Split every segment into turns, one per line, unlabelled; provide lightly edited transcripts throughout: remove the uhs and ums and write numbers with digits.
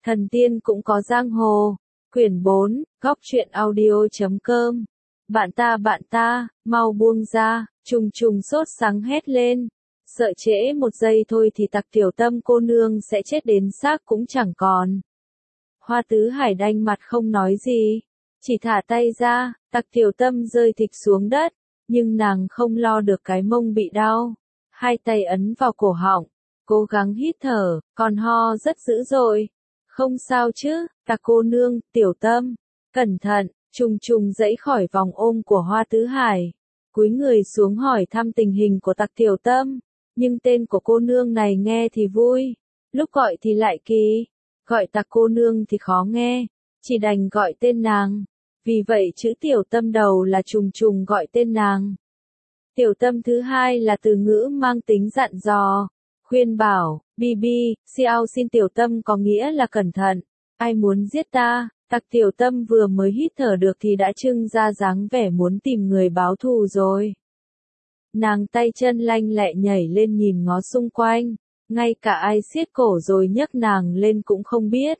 Thần tiên cũng có giang hồ. Quyển 4, góc truyện audio.com. Bạn ta, mau buông ra, trùng trùng sốt sắng hét lên. Sợ trễ một giây thôi thì Tặc Tiểu Tâm cô nương sẽ chết đến xác cũng chẳng còn. Hoa Tứ Hải đanh mặt không nói gì, chỉ thả tay ra, Tặc Tiểu Tâm rơi thịch xuống đất, nhưng nàng không lo được cái mông bị đau. Hai tay ấn vào cổ họng, cố gắng hít thở, còn ho rất dữ dội. Không sao chứ, Tặc cô nương, Tiểu Tâm, cẩn thận, trùng trùng dãy khỏi vòng ôm của Hoa Tứ Hải. Cúi người xuống hỏi thăm tình hình của Tặc Tiểu Tâm, nhưng tên của cô nương này nghe thì vui, lúc gọi thì lại kỳ, gọi Tặc cô nương thì khó nghe, chỉ đành gọi tên nàng. Vì vậy chữ Tiểu Tâm đầu là trùng trùng gọi tên nàng. Tiểu Tâm thứ hai là từ ngữ mang tính dặn dò, khuyên bảo, Bibi, Xiao xin Tiểu Tâm có nghĩa là cẩn thận, ai muốn giết ta. Tặc Tiểu Tâm vừa mới hít thở được thì đã trưng ra dáng vẻ muốn tìm người báo thù rồi. Nàng tay chân lanh lẹ nhảy lên nhìn ngó xung quanh, ngay cả ai siết cổ rồi nhấc nàng lên cũng không biết.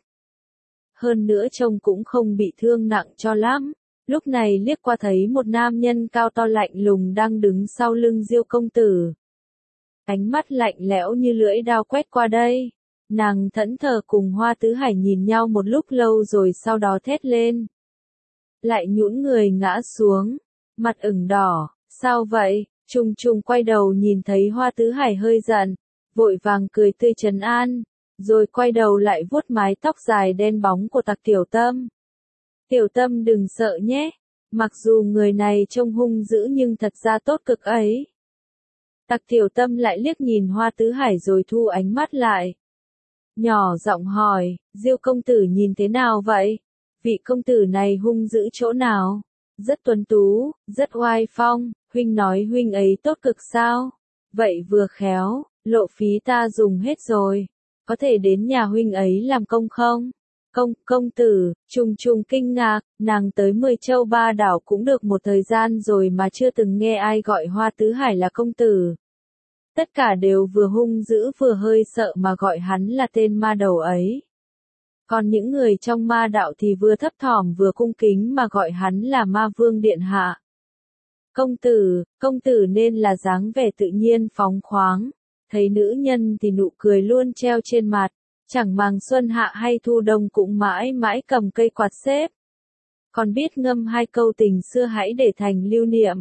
Hơn nữa trông cũng không bị thương nặng cho lắm. Lúc này liếc qua thấy một nam nhân cao to lạnh lùng đang đứng sau lưng Diêu công tử. Ánh mắt lạnh lẽo như lưỡi dao quét qua đây. Nàng thẫn thờ cùng Hoa Tứ Hải nhìn nhau một lúc lâu rồi sau đó thét lên. Lại nhũn người ngã xuống, mặt ửng đỏ, sao vậy? Trùng trùng quay đầu nhìn thấy Hoa Tứ Hải hơi giận, vội vàng cười tươi trấn an, rồi quay đầu lại vuốt mái tóc dài đen bóng của Tặc Tiểu Tâm. Tiểu Tâm đừng sợ nhé, mặc dù người này trông hung dữ nhưng thật ra tốt cực ấy. Tặc Tiểu Tâm lại liếc nhìn Hoa Tứ Hải rồi thu ánh mắt lại. Nhỏ giọng hỏi, Diêu công tử nhìn thế nào vậy? Vị công tử này hung dữ chỗ nào? Rất tuấn tú, rất oai phong, huynh nói huynh ấy tốt cực sao? Vậy vừa khéo, lộ phí ta dùng hết rồi. Có thể đến nhà huynh ấy làm công không? Công tử, trùng trùng kinh ngạc, nàng tới 10 châu 3 đảo cũng được một thời gian rồi mà chưa từng nghe ai gọi Hoa Tứ Hải là công tử. Tất cả đều vừa hung dữ vừa hơi sợ mà gọi hắn là tên ma đầu ấy. Còn những người trong ma đạo thì vừa thấp thỏm vừa cung kính mà gọi hắn là ma vương điện hạ. Công tử nên là dáng vẻ tự nhiên phóng khoáng, thấy nữ nhân thì nụ cười luôn treo trên mặt, chẳng màng xuân hạ hay thu đông cũng mãi mãi cầm cây quạt xếp. Còn biết ngâm hai câu tình xưa hãy để thành lưu niệm.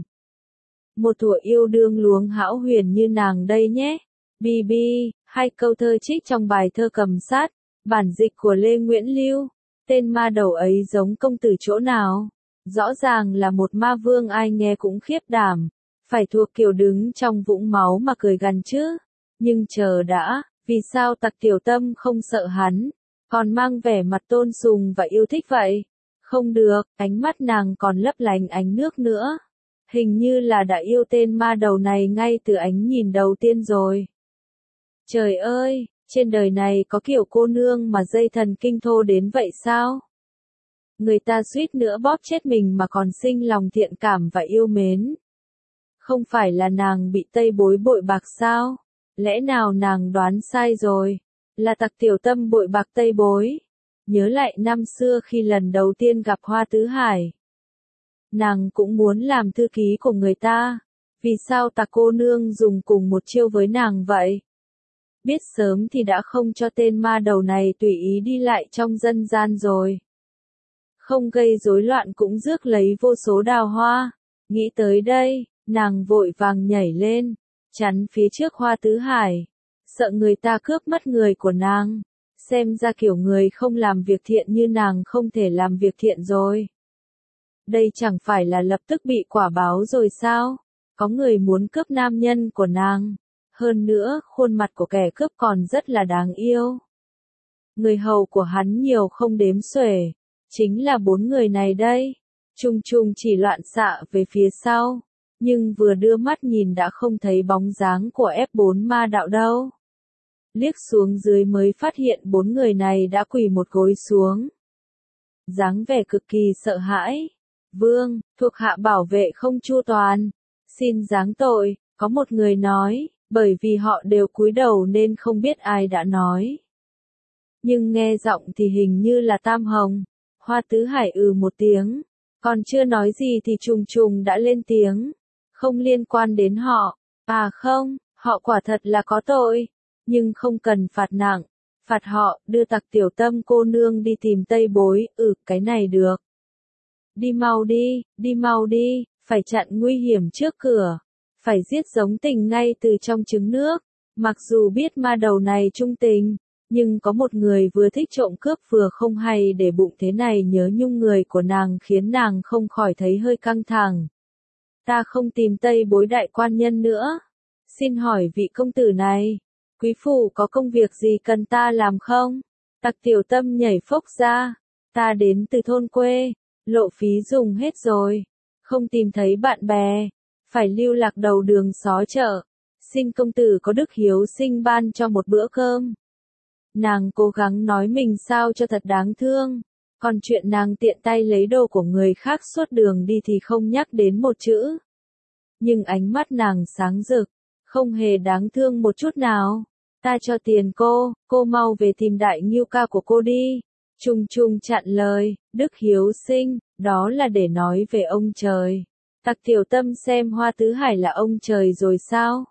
Một thuở yêu đương luống hão huyền như nàng đây nhé. Bibi, hai câu thơ trích trong bài thơ Cầm Sát, bản dịch của Lê Nguyễn Lưu. Tên ma đầu ấy giống công tử chỗ nào? Rõ ràng là một ma vương ai nghe cũng khiếp đảm, phải thuộc kiểu đứng trong vũng máu mà cười gằn chứ. Nhưng chờ đã, vì sao Tặc Tiểu Tâm không sợ hắn, còn mang vẻ mặt tôn sùng và yêu thích vậy? Không được, ánh mắt nàng còn lấp lánh ánh nước nữa. Hình như là đã yêu tên ma đầu này ngay từ ánh nhìn đầu tiên rồi. Trời ơi, trên đời này có kiểu cô nương mà dây thần kinh thô đến vậy sao? Người ta suýt nữa bóp chết mình mà còn sinh lòng thiện cảm và yêu mến. Không phải là nàng bị Tây Bối bội bạc sao? Lẽ nào nàng đoán sai rồi? Là Tặc Tiểu Tâm bội bạc Tây Bối. Nhớ lại năm xưa khi lần đầu tiên gặp Hoa Tứ Hải. Nàng cũng muốn làm thư ký của người ta. Vì sao Tặc cô nương dùng cùng một chiêu với nàng vậy? Biết sớm thì đã không cho tên ma đầu này tùy ý đi lại trong dân gian rồi. Không gây rối loạn cũng rước lấy vô số đào hoa. Nghĩ tới đây, nàng vội vàng nhảy lên, chắn phía trước Hoa Tứ Hải. Sợ người ta cướp mất người của nàng. Xem ra kiểu người không làm việc thiện như nàng không thể làm việc thiện rồi. Đây chẳng phải là lập tức bị quả báo rồi sao? Có người muốn cướp nam nhân của nàng. Hơn nữa, khuôn mặt của kẻ cướp còn rất là đáng yêu. Người hầu của hắn nhiều không đếm xuể. Chính là 4 người này đây. Trùng trùng chỉ loạn xạ về phía sau. Nhưng vừa đưa mắt nhìn đã không thấy bóng dáng của F4 ma đạo đâu. Liếc xuống dưới mới phát hiện 4 người này đã quỳ một gối xuống. Dáng vẻ cực kỳ sợ hãi. Vương, thuộc hạ bảo vệ không chu toàn. Xin giáng tội, có một người nói, bởi vì họ đều cúi đầu nên không biết ai đã nói. nhưng nghe giọng thì hình như là Tam Hồng. Hoa Tứ Hải một tiếng, còn chưa nói gì thì Trùng Trùng đã lên tiếng. Không liên quan đến họ. À không, họ quả thật là có tội, nhưng không cần phạt nặng. Phạt họ, đưa Tặc Tiểu Tâm cô nương đi tìm Tây Bối, cái này được. Đi mau đi, phải chặn nguy hiểm trước cửa. Phải giết Giống Tình ngay từ trong trứng nước. Mặc dù biết ma đầu này trung tình, nhưng có một người vừa thích trộm cướp vừa không hay để bụng thế này nhớ nhung người của nàng khiến nàng không khỏi thấy hơi căng thẳng. Ta không tìm Tây Bối đại quan nhân nữa. Xin hỏi vị công tử này, quý phủ có công việc gì cần ta làm không? Tặc Tiểu Tâm nhảy phốc ra. Ta đến từ thôn quê, lộ phí dùng hết rồi. Không tìm thấy bạn bè, phải lưu lạc đầu đường xó chợ. Xin công tử có đức hiếu sinh ban cho một bữa cơm. Nàng cố gắng nói mình sao cho thật đáng thương. Còn chuyện nàng tiện tay lấy đồ của người khác suốt đường đi thì không nhắc đến một chữ. Nhưng ánh mắt nàng sáng rực, không hề đáng thương một chút nào. Ta cho tiền cô mau về tìm đại ngưu ca của cô đi. Trùng Trùng chặn lời, đức hiếu sinh, đó là để nói về ông trời. Tặc Tiểu Tâm xem Hoa Tứ Hải là ông trời rồi sao?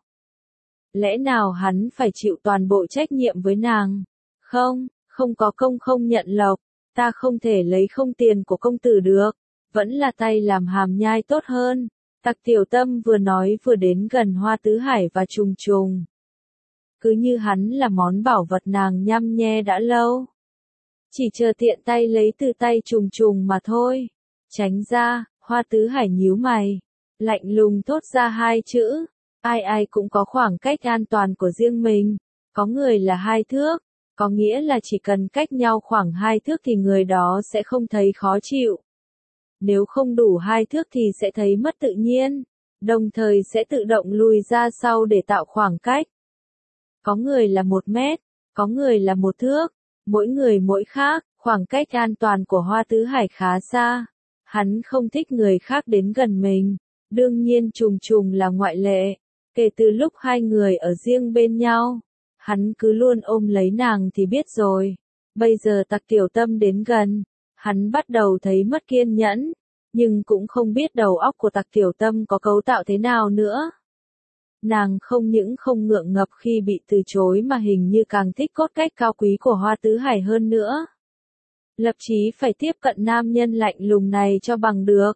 Lẽ nào hắn phải chịu toàn bộ trách nhiệm với nàng? Không có công không nhận lộc, ta không thể lấy không tiền của công tử được, vẫn là tay làm hàm nhai tốt hơn. Tặc Tiểu Tâm vừa nói vừa đến gần Hoa Tứ Hải và Trùng Trùng. Cứ như hắn là món bảo vật nàng nhăm nhe đã lâu. Chỉ chờ tiện tay lấy từ tay Trùng Trùng mà thôi. Tránh ra, Hoa Tứ Hải nhíu mày, lạnh lùng thốt ra hai chữ. Ai cũng có khoảng cách an toàn của riêng mình. Có người là 2 thước, có nghĩa là chỉ cần cách nhau khoảng 2 thước thì người đó sẽ không thấy khó chịu. Nếu không đủ 2 thước thì sẽ thấy mất tự nhiên, đồng thời sẽ tự động lùi ra sau để tạo khoảng cách. Có người là 1 mét, có người là 1 thước, mỗi người mỗi khác, khoảng cách an toàn của Hoa Tứ Hải khá xa. Hắn không thích người khác đến gần mình, đương nhiên Trùng Trùng là ngoại lệ. Kể từ lúc hai người ở riêng bên nhau, hắn cứ luôn ôm lấy nàng thì biết rồi. Bây giờ Tặc Tiểu Tâm đến gần, hắn bắt đầu thấy mất kiên nhẫn, nhưng cũng không biết đầu óc của Tặc Tiểu Tâm có cấu tạo thế nào nữa. Nàng không những không ngượng ngập khi bị từ chối mà hình như càng thích cốt cách cao quý của Hoa Tứ Hải hơn nữa. Lập chí phải tiếp cận nam nhân lạnh lùng này cho bằng được.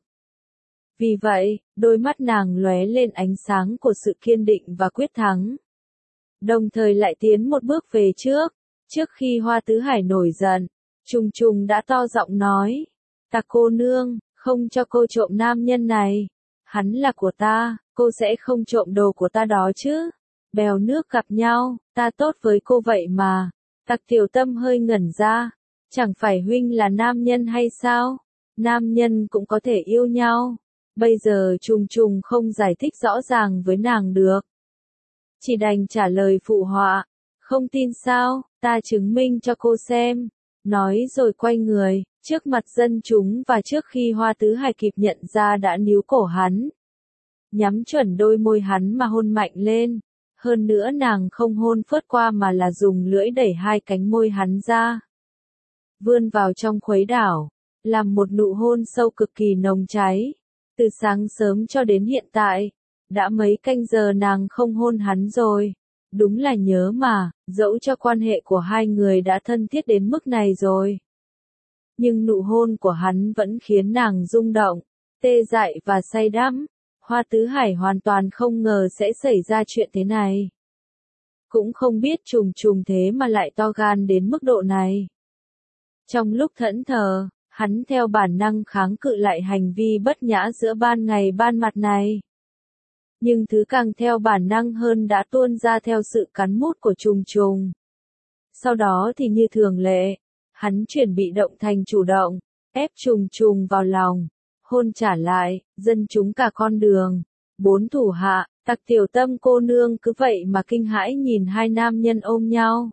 Vì vậy, đôi mắt nàng lóe lên ánh sáng của sự kiên định và quyết thắng. Đồng thời lại tiến một bước về trước. Trước khi Hoa Tứ Hải nổi giận, Trùng Trùng đã to giọng nói. Tặc cô nương, không cho cô trộm nam nhân này. Hắn là của ta, cô sẽ không trộm đồ của ta đó chứ. Bèo nước gặp nhau, ta tốt với cô vậy mà. Tặc Tiểu Tâm hơi ngẩn ra. Chẳng phải huynh là nam nhân hay sao? Nam nhân cũng có thể yêu nhau. Bây giờ Trùng Trùng không giải thích rõ ràng với nàng được. Chỉ đành trả lời phụ họa. Không tin sao, ta chứng minh cho cô xem. Nói rồi quay người, trước mặt dân chúng và trước khi Hoa Tứ Hải kịp nhận ra đã níu cổ hắn. Nhắm chuẩn đôi môi hắn mà hôn mạnh lên. Hơn nữa nàng không hôn phớt qua mà là dùng lưỡi đẩy hai cánh môi hắn ra. Vươn vào trong khuấy đảo, làm một nụ hôn sâu cực kỳ nồng cháy. Từ sáng sớm cho đến hiện tại, đã mấy canh giờ nàng không hôn hắn rồi. Đúng là nhớ mà, dẫu cho quan hệ của hai người đã thân thiết đến mức này rồi. Nhưng nụ hôn của hắn vẫn khiến nàng rung động, tê dại và say đắm. Hoa Tứ Hải hoàn toàn không ngờ sẽ xảy ra chuyện thế này. Cũng không biết Trùng Trùng thế mà lại to gan đến mức độ này. Trong lúc thẫn thờ, hắn theo bản năng kháng cự lại hành vi bất nhã giữa ban ngày ban mặt này. Nhưng thứ càng theo bản năng hơn đã tuôn ra theo sự cắn mút của Trùng Trùng. Sau đó thì như thường lệ, hắn chuyển bị động thành chủ động, ép Trùng Trùng vào lòng, hôn trả lại, dân chúng cả con đường. 4 thủ hạ, Tặc Tiểu Tâm cô nương cứ vậy mà kinh hãi nhìn hai nam nhân ôm nhau.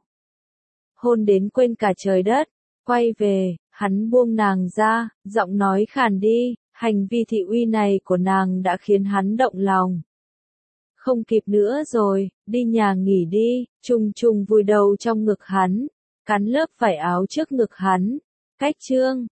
Hôn đến quên cả trời đất, quay về. Hắn buông nàng ra, giọng nói khàn đi, hành vi thị uy này của nàng đã khiến hắn động lòng. Không kịp nữa rồi, đi nhà nghỉ đi. Trùng Trùng vùi đầu trong ngực hắn, cắn lớp vải áo trước ngực hắn. Cách chương